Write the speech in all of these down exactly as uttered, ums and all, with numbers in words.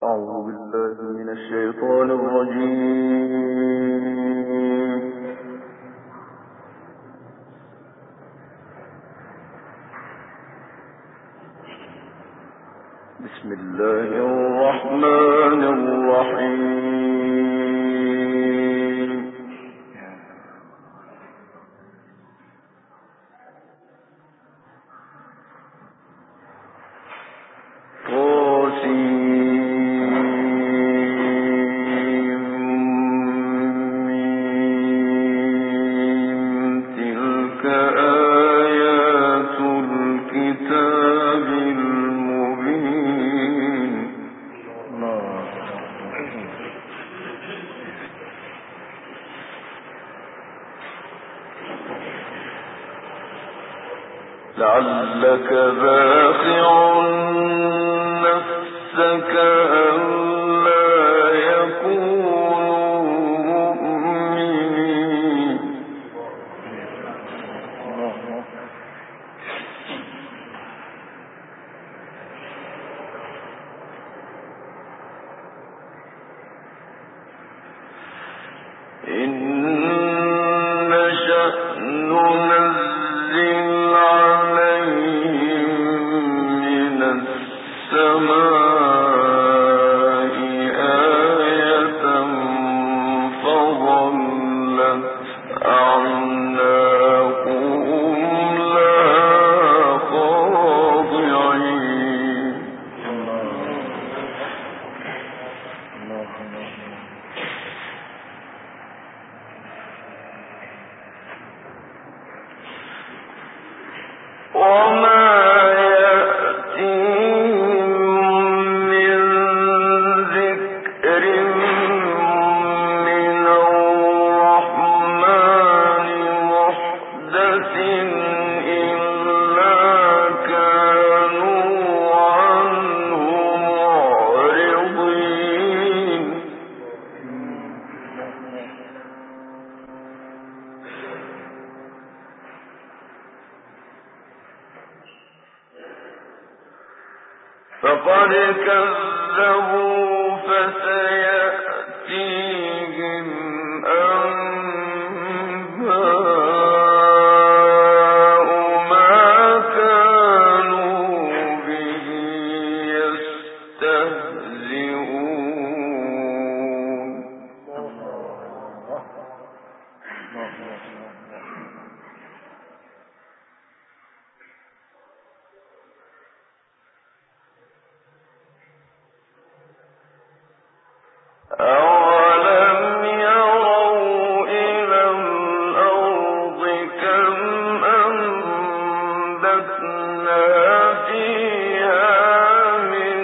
الشيطان الرجيم. بسم الله الرحمن الرحيم. لعلك باخع نفسك ألا يكونوا مؤمنين. إن شأن ننزل السماء آية فظلت أعناقهم لها خاضعين. وما فقد كذبوا فسيأتيهم أنباء ما كانوا به يستهزئون. أولم يروا إلى الأرض كم أنبتنا فيها من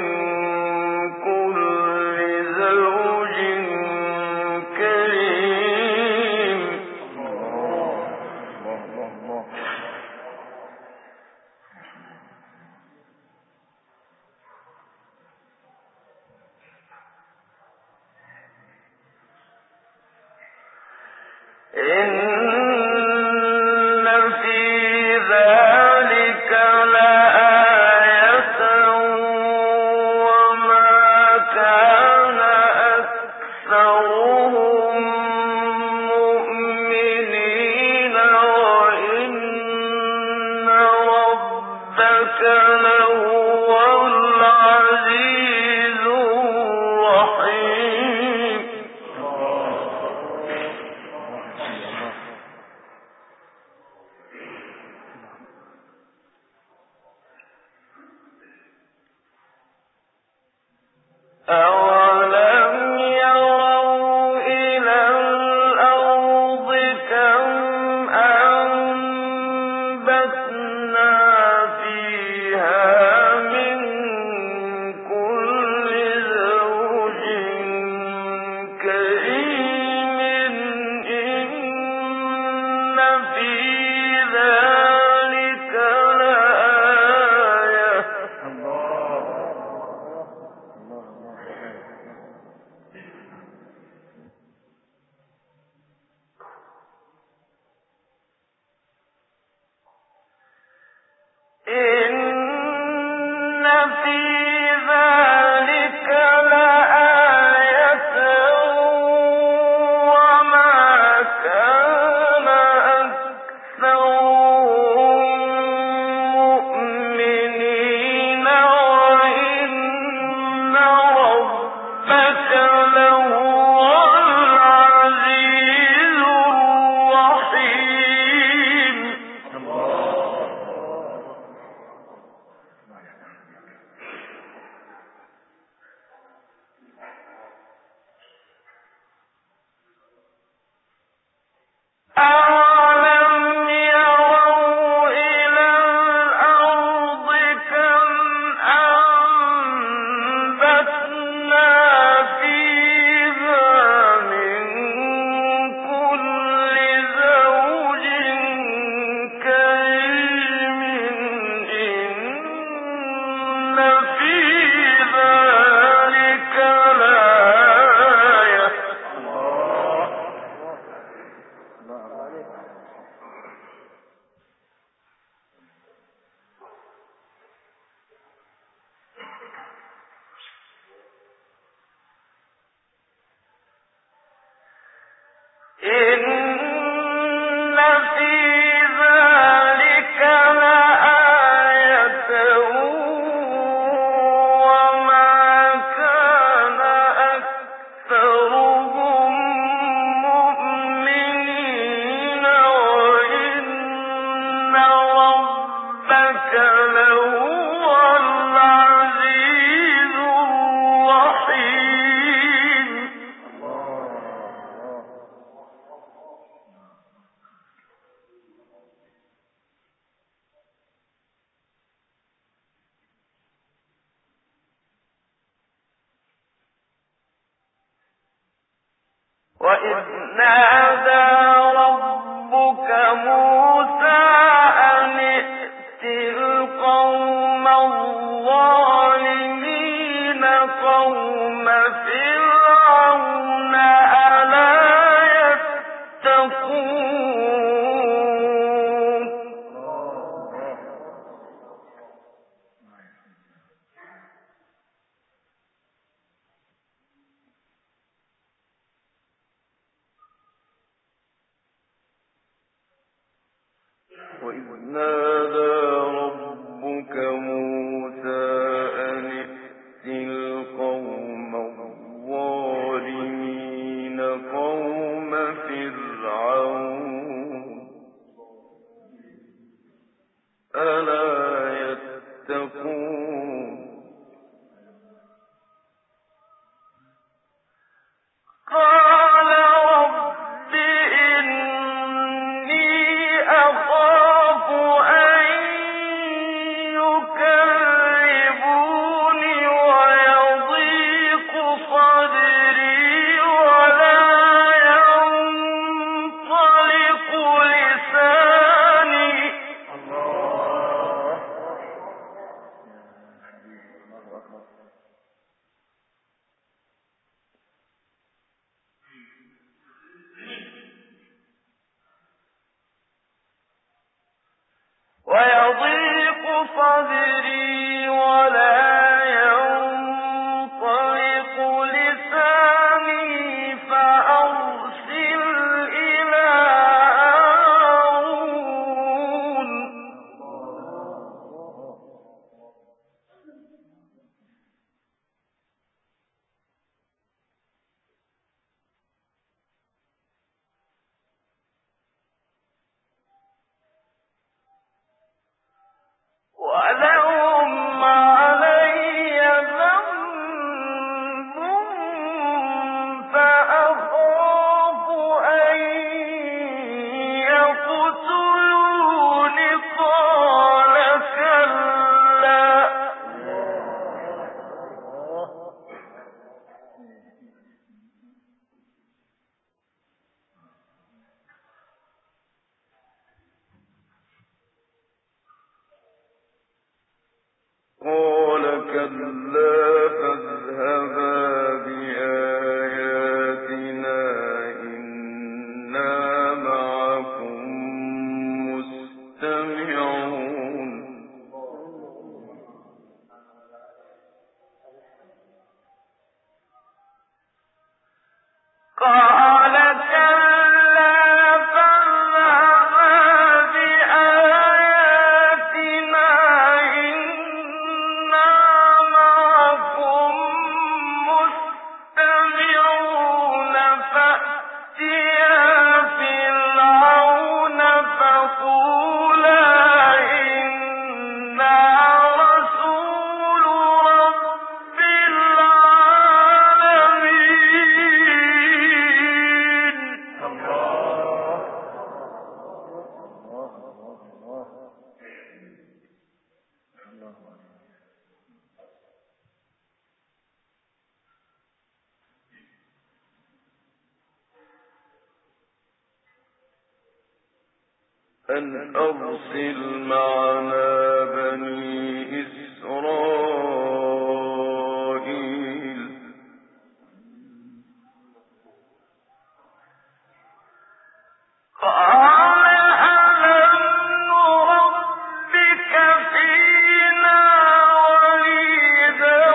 كل زوج كريم. إن في ذلك لآية وما كان أكثرهم مؤمنين وإن ربك لهو العزيز الرحيم. أولم يروا إلى الأرض كم أنبتنا فيها من كل زوج كريم. إن في ذلك لآية وإذ نادى ربك موسى أن ائت القوم الظالمين قوم فرعون ألا يتقون وإذ نادى ربك موسى أن ائت القوم الظالمين قوم فرعون ألا يتقون قال رب إني أخاف أن يكذبون ويضيق صدري ولا ينطلق لساني ويضيق صدري ولا ينطلق لساني فأرسل إلى هارون ولهم علي ذنب فأخاف أن يقتلون قال كلا قال كلا فاذهبا بآياتنا إنا معكم مستمعون قال كلا فاذهبا بآياتنا إنا معكم مستمعون فأتيا فرعون فقولا إنا رسول رب العالمين أن أرسل معنا بني إسرائيل قال ألم نربك فينا وليدا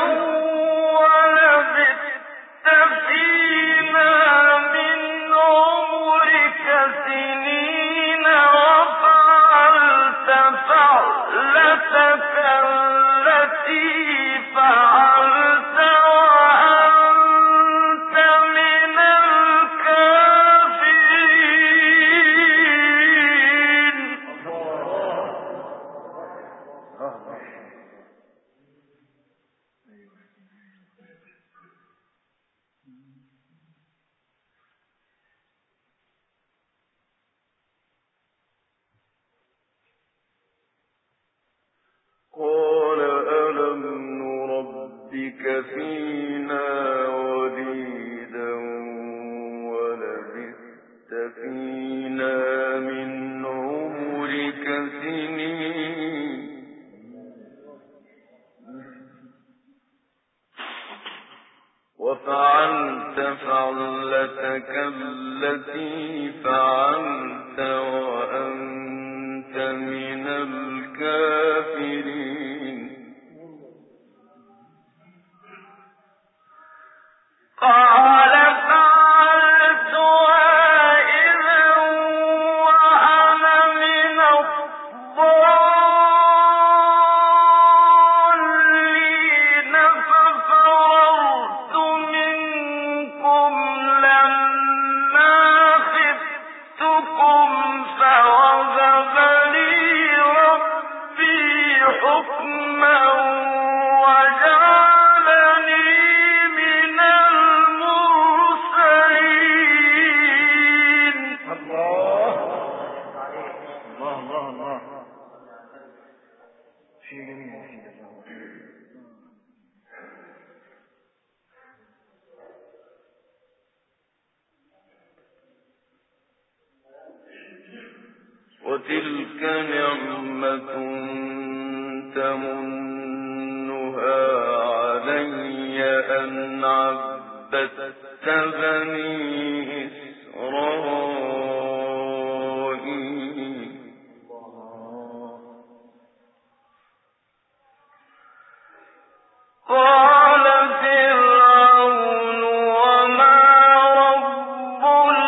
ولبثت فينا من عمرك فينا وليدا ولبثت فينا من عمرك سنين وفعلت فعلتك التي فعلت وأنت من الكافرين قال فعلتها إذا وأنا من الضالين ففررت منكم لما خفتكم فوهب لي ربي حكما وجعلني من المرسلين. الله الله الله الله شيء جميل يا سيدي. وتلك نعمة تمنها علي أن عبدت بني إسرائيل قال فرعون وما رب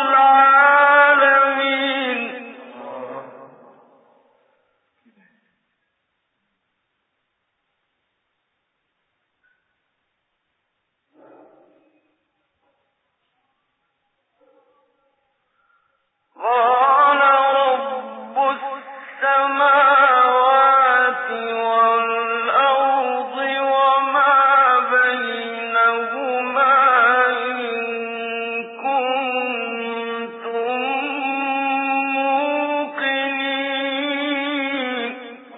العالمين قال رب السماوات والأرض وما بينهما إن كنتم موقنين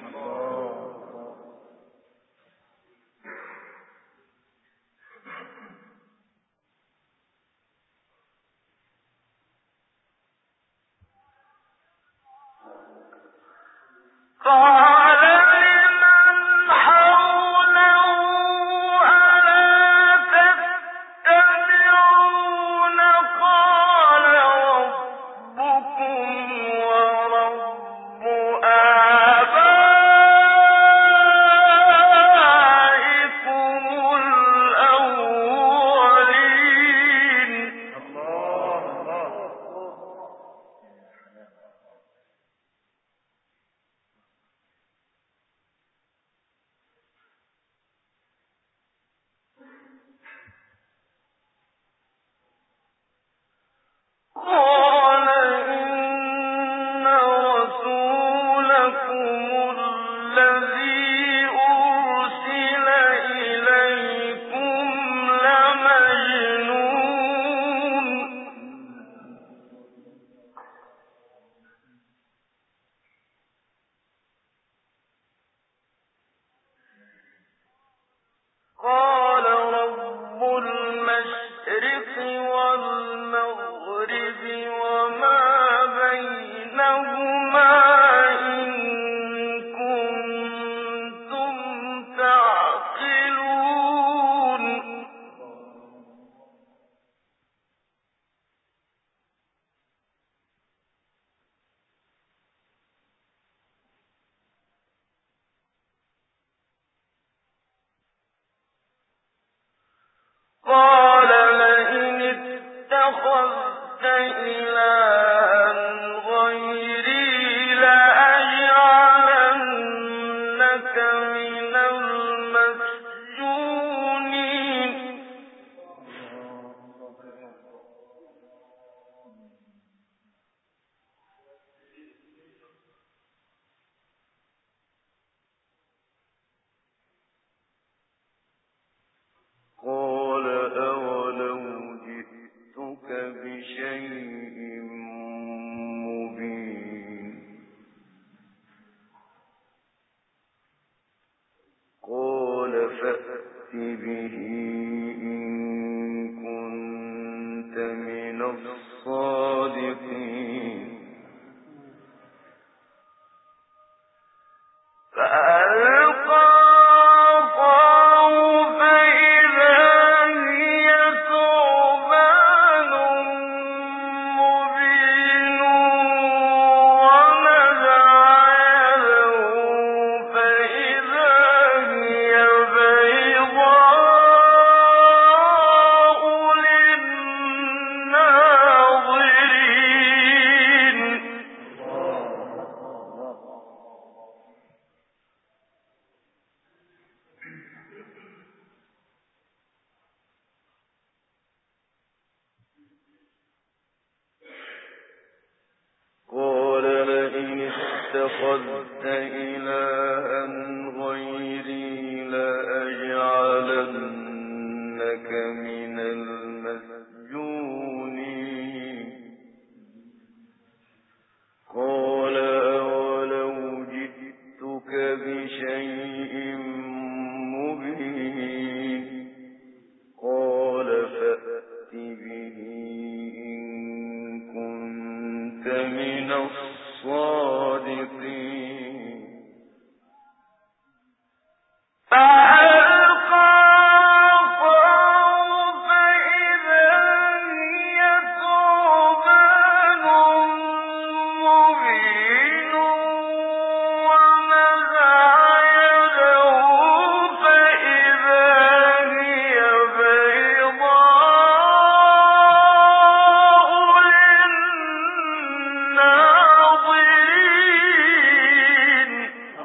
قال لمن حوله ألا تستمعون قال ربكم ورب آبائكم الأولين. الله الله قال إن رسولكم الذي أرسل إليكم لمجنون قال رب المشرق والمغرب وما بينهما إن كنتم تعقلون قال لئن الصادقين فألقى اتخذت إلها غيري لأجعلنك من المسجونين قال أولو جئتك بشيء مبين قال فأت به إن كنت من الصادقين فألقى عصاه فإذا هي ثعبان مبين ونزع يده فإذا هي بيضاء للناظرين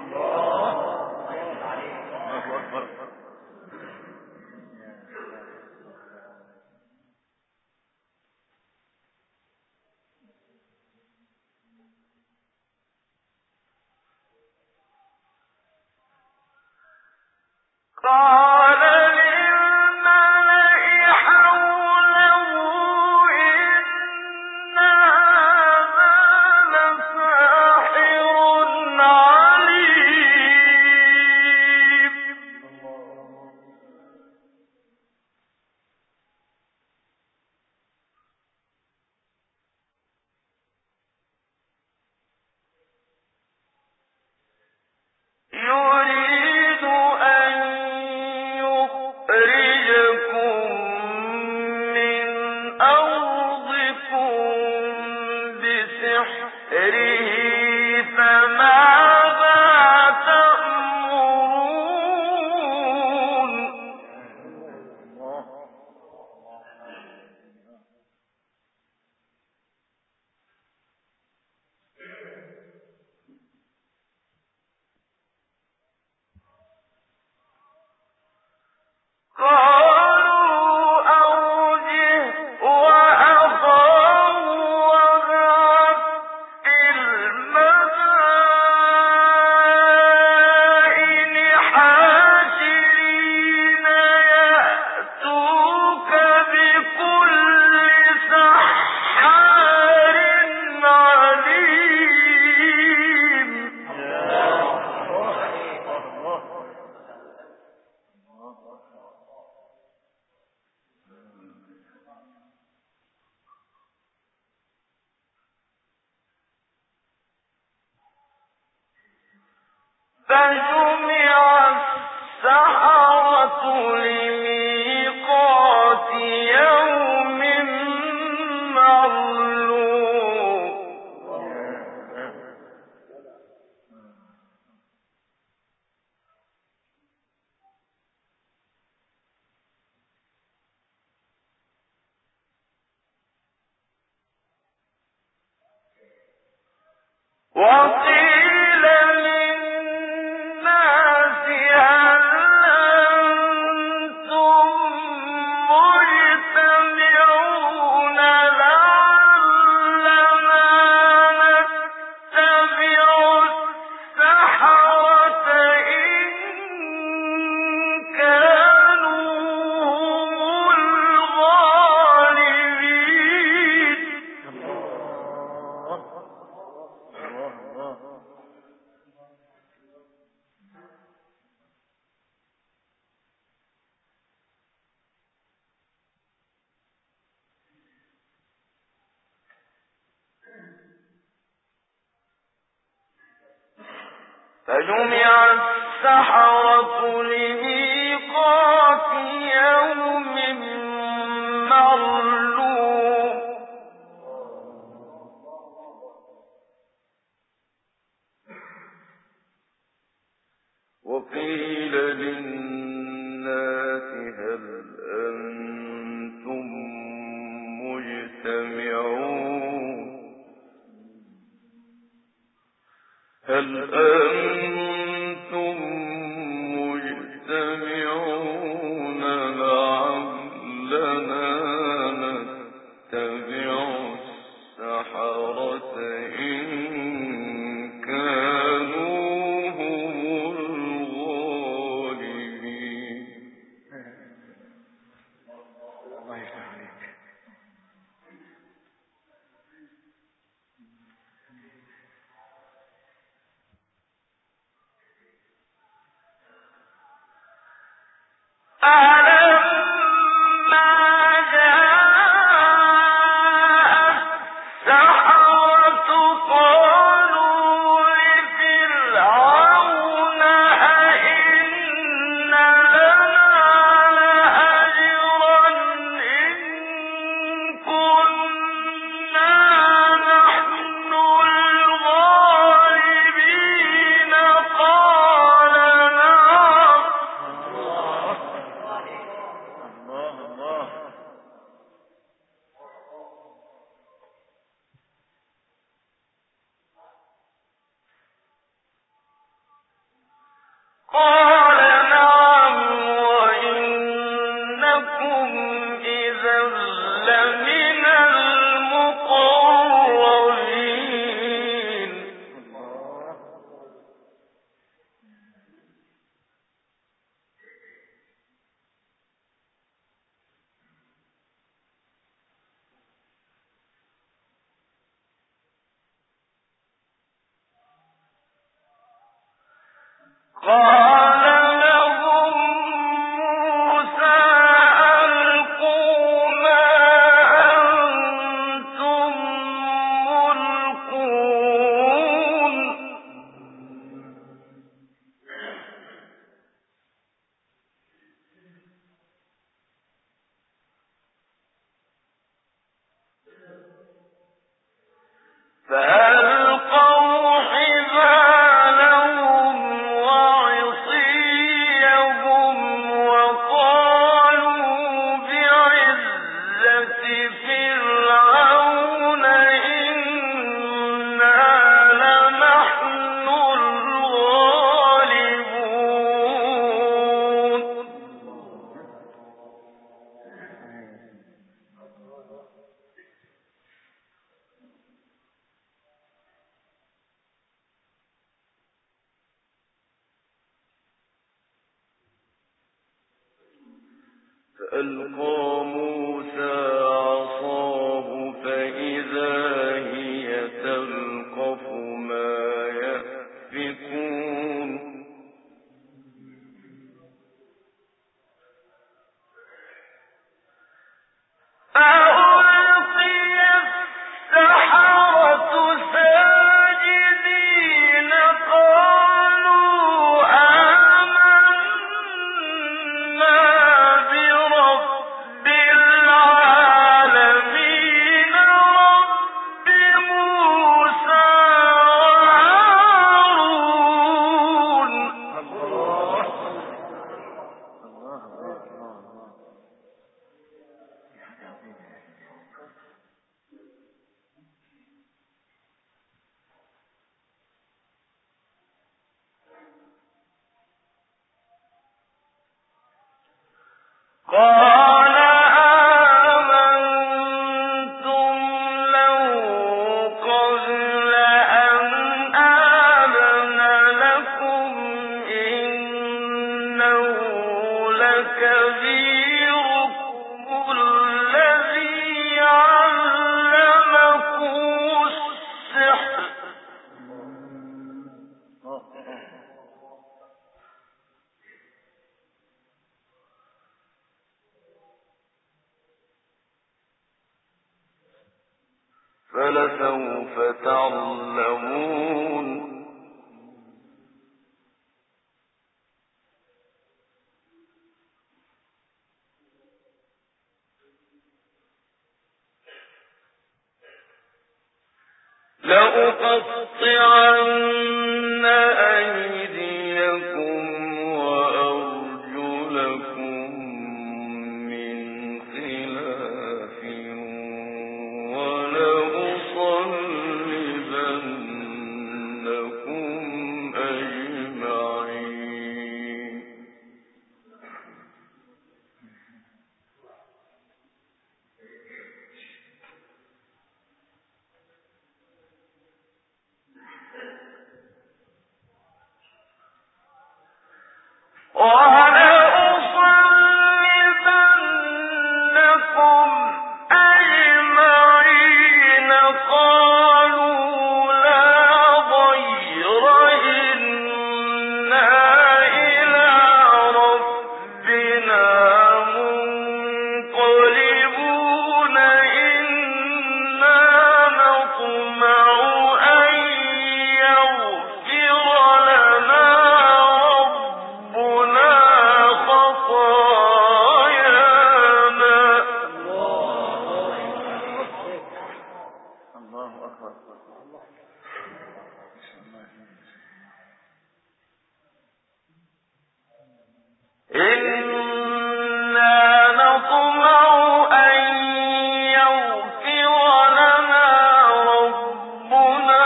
قال للملأ حوله إن هذا لساحر عليم يريد أن يخرجكم من أرضكم بسحره فماذا تأمرون قالوا أرجه وأخاه وابعث في المدائن حاشرين يأتوك بكل سحار عليم فجمع السحرة لميقات يوم معلوم وقيل للناس هل أنتم مجتمعون لعلنا نتبع السحرة إن كانوا هم الغالبين فجمع السحرة لميقات يوم معلوم وقيل للناس هل أنتم مجتمعون هل أنتم مجتمعون لعلنا نتبع السحرة إن كانوا هم الغالبين. الله يفتح عليك. فألقوا حبالهم وعصيهم وقالوا بعزة فرعون إنا لنحن الغالبون. فألقى موسى عصاه فإذا هي تلقف ما يأفكون فألقي السحرة ساجدين قالوا آمنا برب العالمين رب موسى وهارون. الله الله الله الله. قال آمنتم له قبل أن آذن لكم إنه لكبيركم الذي علمكم السحر فلسوف تعلمون لأقطعن أيديكم وأرجلكم من خلاف ولأصلبنكم أجمعين. وَلَأُصَلِّبَنَّكُمْ أَجْمَعِينَ. قَالُوا لَا ضَيْرَ إِنَّا إِلَىٰ رَبِّنَا مُنقَلِبُونَ إِنَّا نَطْمَعُ أَن يَغْفِرَ لَنَا رَبُّنَا خَطَايَانَا. الله أكبر. إِنَّا نَطْمَعُ أَن يَغْفِرَ لَنَا رَبُّنَا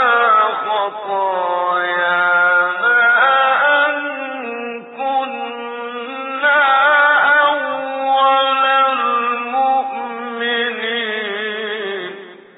خَطَايَانَا أَن كُنَّا أَوَّلَ الْمُؤْمِنِينَ.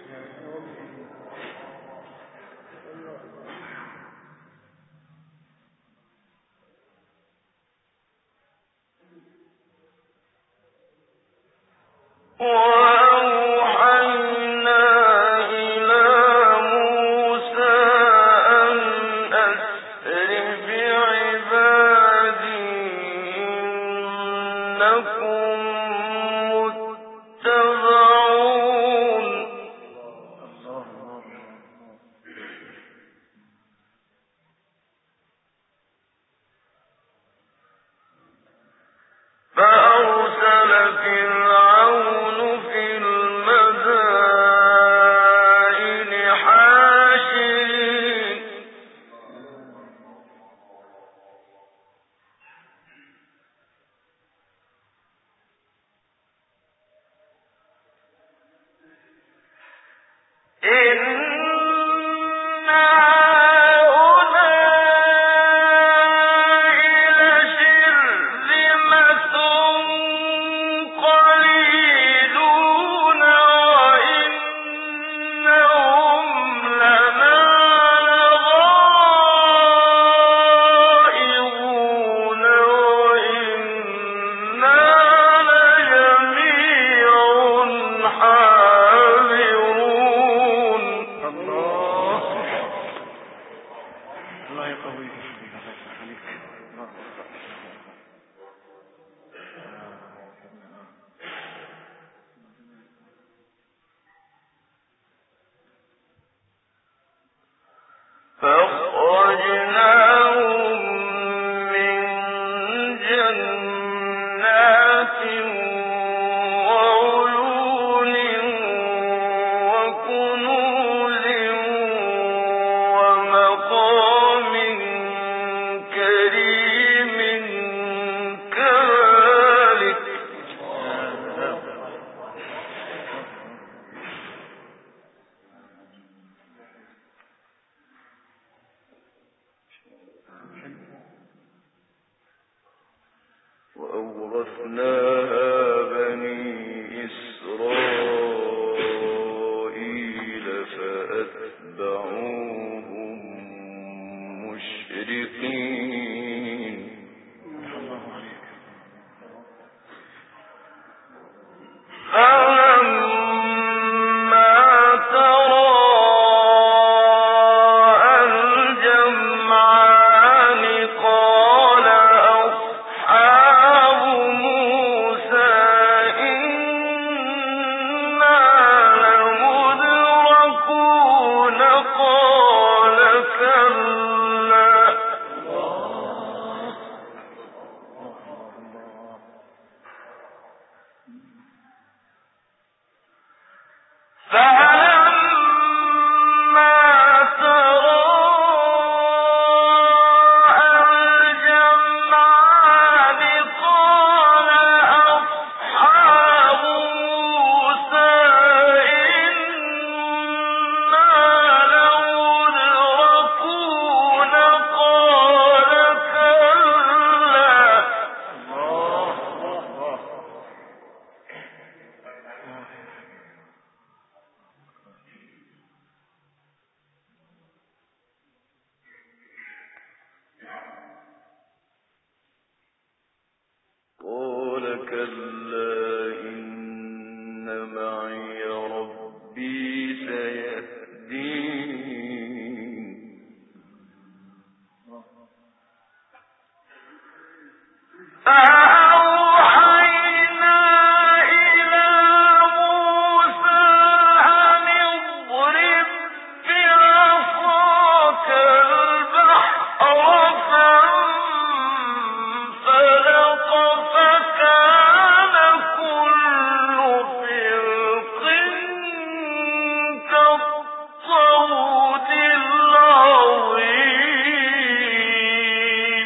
وَأَوْحَيْنَا إِلَىٰ مُوسَىٰ أَنْ أَسْرِ بِعِبَادِي إِنَّكُم مُّتَّبَعُونَ. فَأَرْسَلَ فِرْعَوْنُ فِي الْمَدَائِنِ حَاشِرِينَ. إِنَّ هَٰؤُلَاءِ لَشِرْذِمَةٌ قَلِيلُونَ وَإِنَّهُمْ لَنَا لَغَائِظُونَ وَإِنَّا لَجَمِيعٌ حَاذِرُونَ. الله الله يقويك. الله يخليك. الله أكبر. فَأَخْرَجْنَاهُم مِّن جَنَّاتٍ وَعُيُونٍ وَكُنُوزٍ وَمَقَامٍ كَرِيمٍ كَذَٰلِكَ. وَأَوْرَثْنَاهَا بَنِي إِسْرَائِيلَ فَأَتْبَعُوهُم مُّشْرِقِينَ. الله عليك. فَلَمَّا تَرَاءَى الْجَمْعَانِ قَالَ أَصْحَابُ مُوسَىٰ إِنَّا لَمُدْرَكُونَ. قَالَ كَلَّا فَلَمَّا معي ربي سيهدين فأوحينا إلى موسى أن اضرب بعصاك البحر فانفلق فكان كل فرق كالطود العظيم.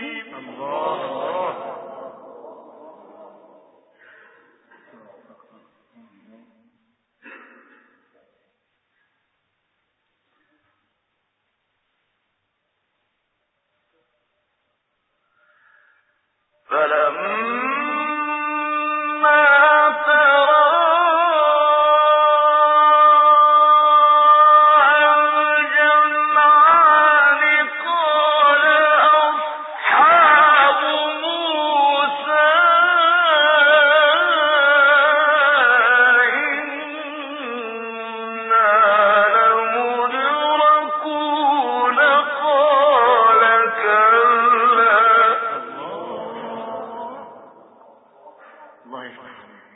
فلما تراءى الجمعان قال أصحاب موسى إنا لمدركون قال كلا الله يفتح.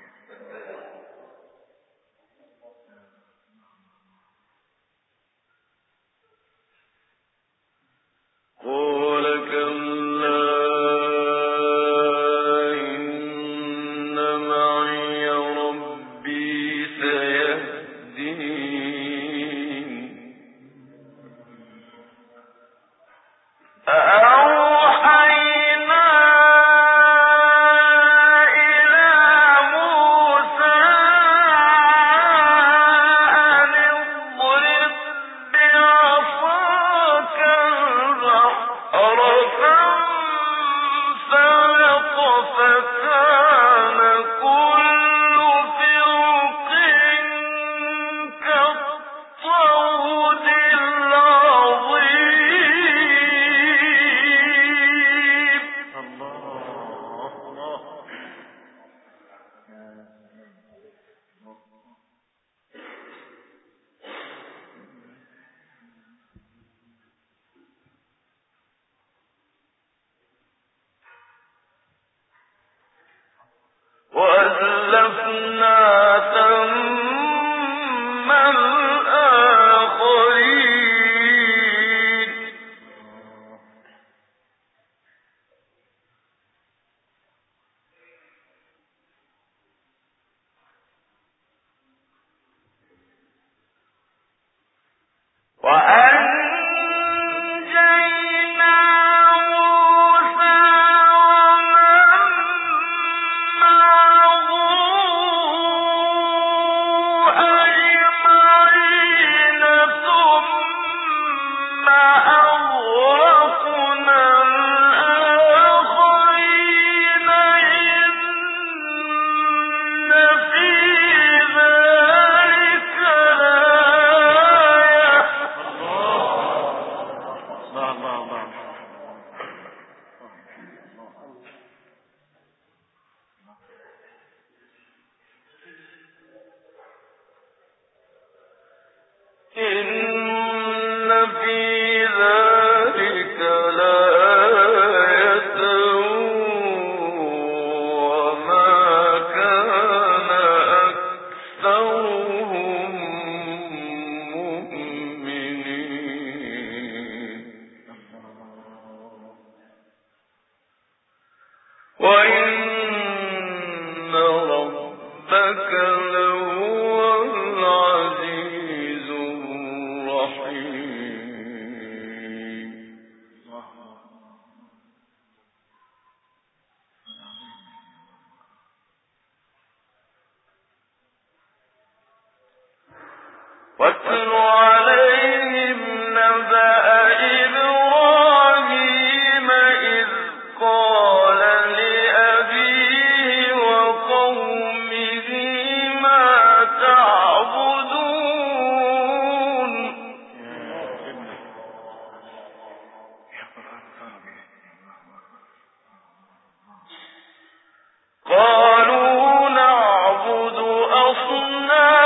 قال كلا إن معي ربي سيهدين فأوحينا إلى موسى أن اضرب بعصاك البحر فانفلق فكان كل فرق كالطود العظيم. الله الله. وأزلفنا ثم الآخرين وأنجينا موسى ومن معه أجمعين ثم أغرقنا الآخرين إن في ذلك لآية. الله الله الله. إن في ذلك لآية وما كان أكثرهم مؤمنين وإن ربك لهو العزيز الرحيم. واتل عليهم نبأ إبراهيم إذ قال لأبيه وقومه ما تعبدون قالوا نعبد أصناما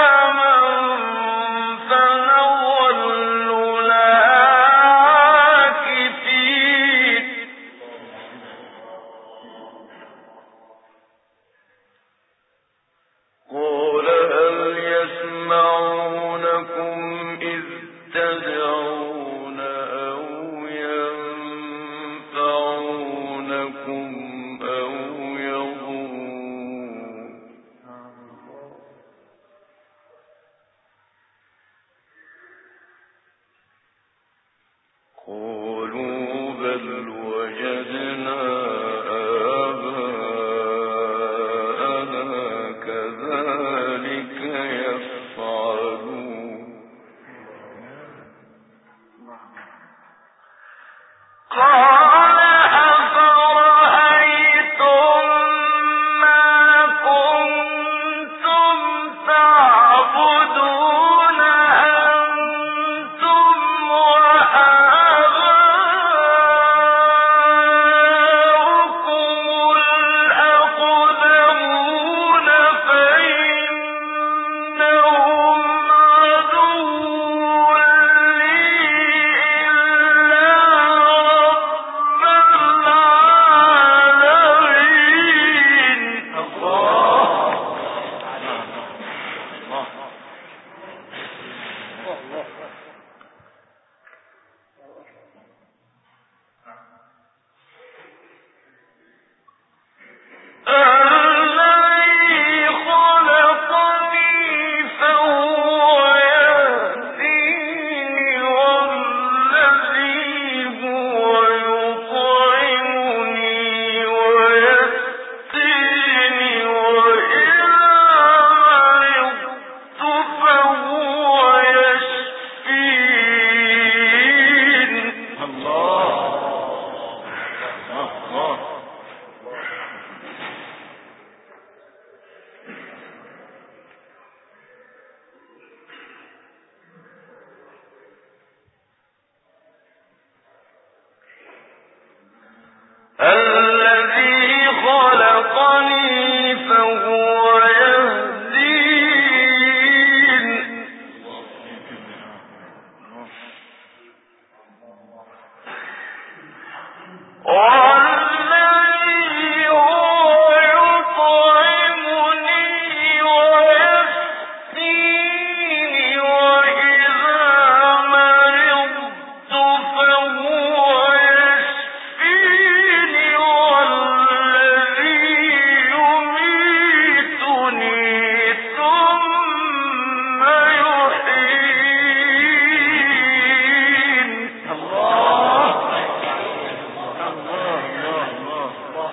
الذي خلقني فهو يهدين والذي هو يطعمني ويسقيني وإذا مرضت فهو يشفيني والذي يميتني ثم يحيين. الله الله الله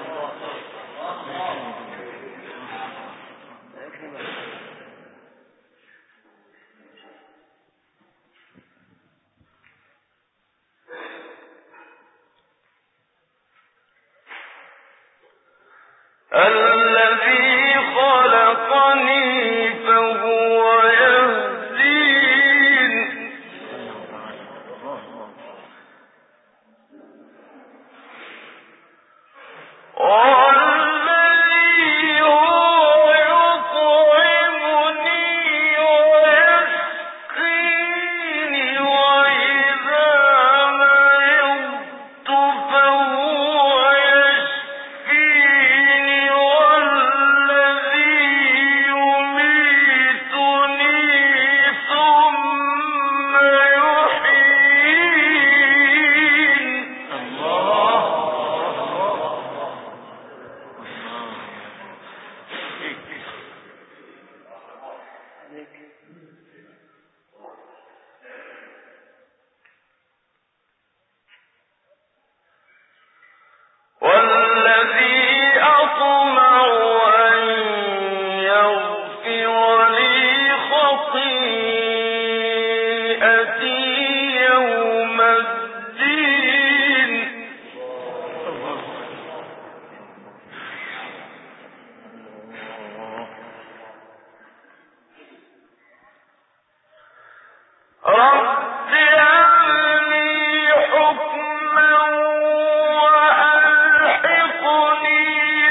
الذي خلقني فهو يهدين والذي هو يطعمني ويسقيني وإذا مرضت فهو يشفيني والذي يميتني ثم يحيين. والذي أطمع أن يغفر لي خطيئتي يوم الدين رب هب لي حكما وألحقني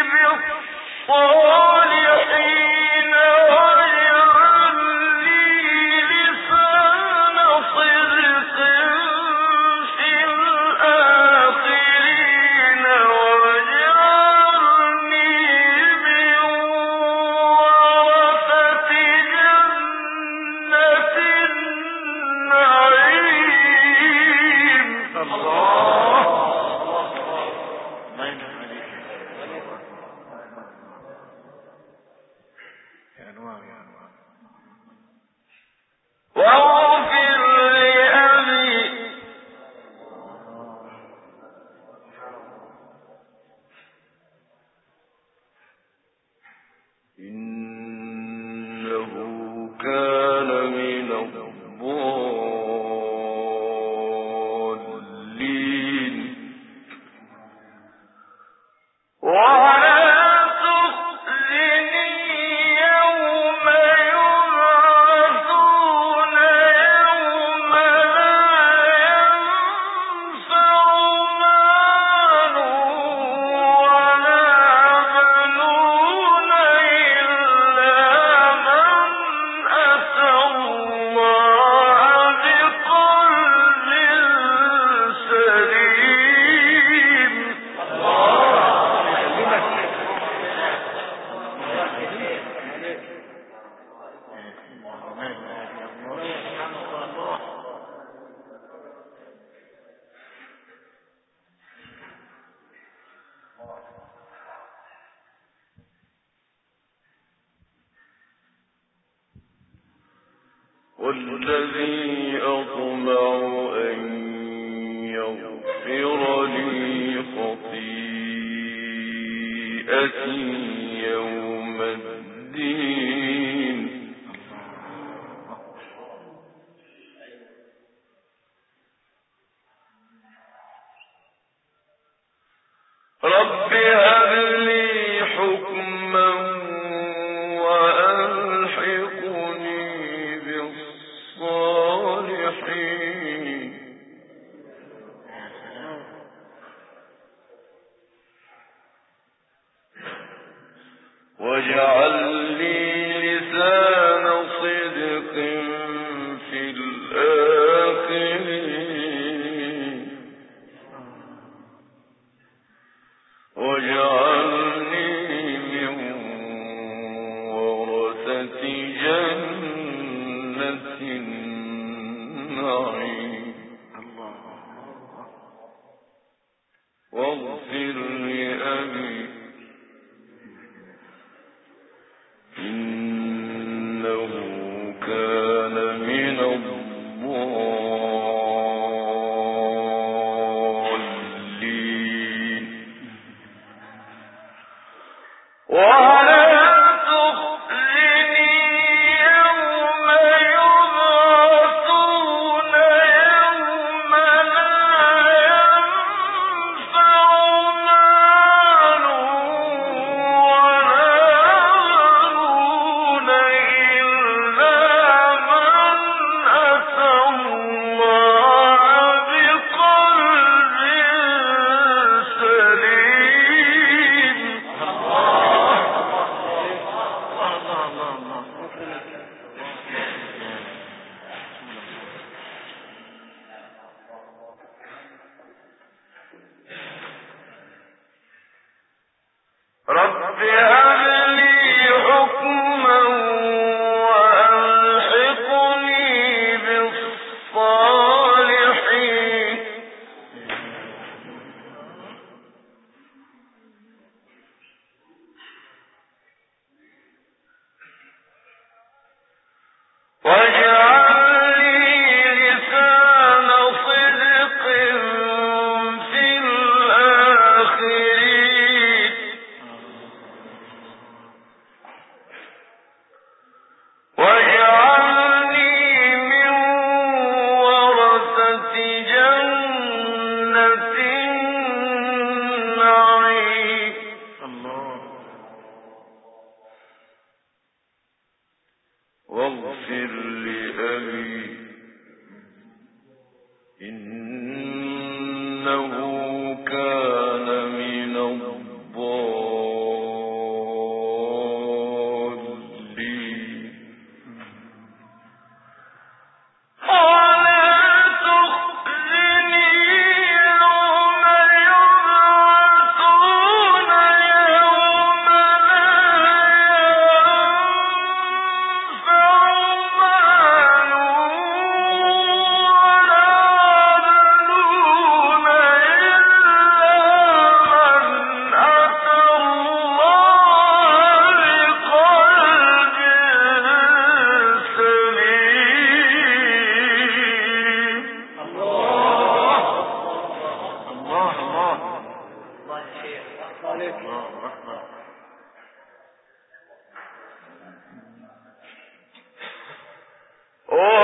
بالصالحين واجعل لي لسان صدق في الآخرين واجعلني من ورثة جنة النعيم. الله الله ينعم عليك يا أنوار يا أنوار واغفر لأبي إنه كان من الضالين ولا تخزني يوم يبعثون يوم لا ينفع مال ولا بنون إلا من أتى الله بقلب سليم. والذي أطمع أن يغفر لي خطيئتي يوم الدين رب هب لي حكما وألحقني بالصالحين النعيم واغفر لأبي إنه كان من الضالين ولا تخزني يوم يبعثون يوم لا ينفع مال ولا بنون إلا من أتى الله بقلب سليم. رب هب لي حكما وألحقني بالصالحين واجعل لي لسان صدق في الآخرين واجعلني من ورثة جنة النعيم واغفر لأبي إنه كان من الضالين ولا تخزني يوم يبعثون يوم لا ينفع مال ولا بنون إلا من أتى الله بقلب سليم. الله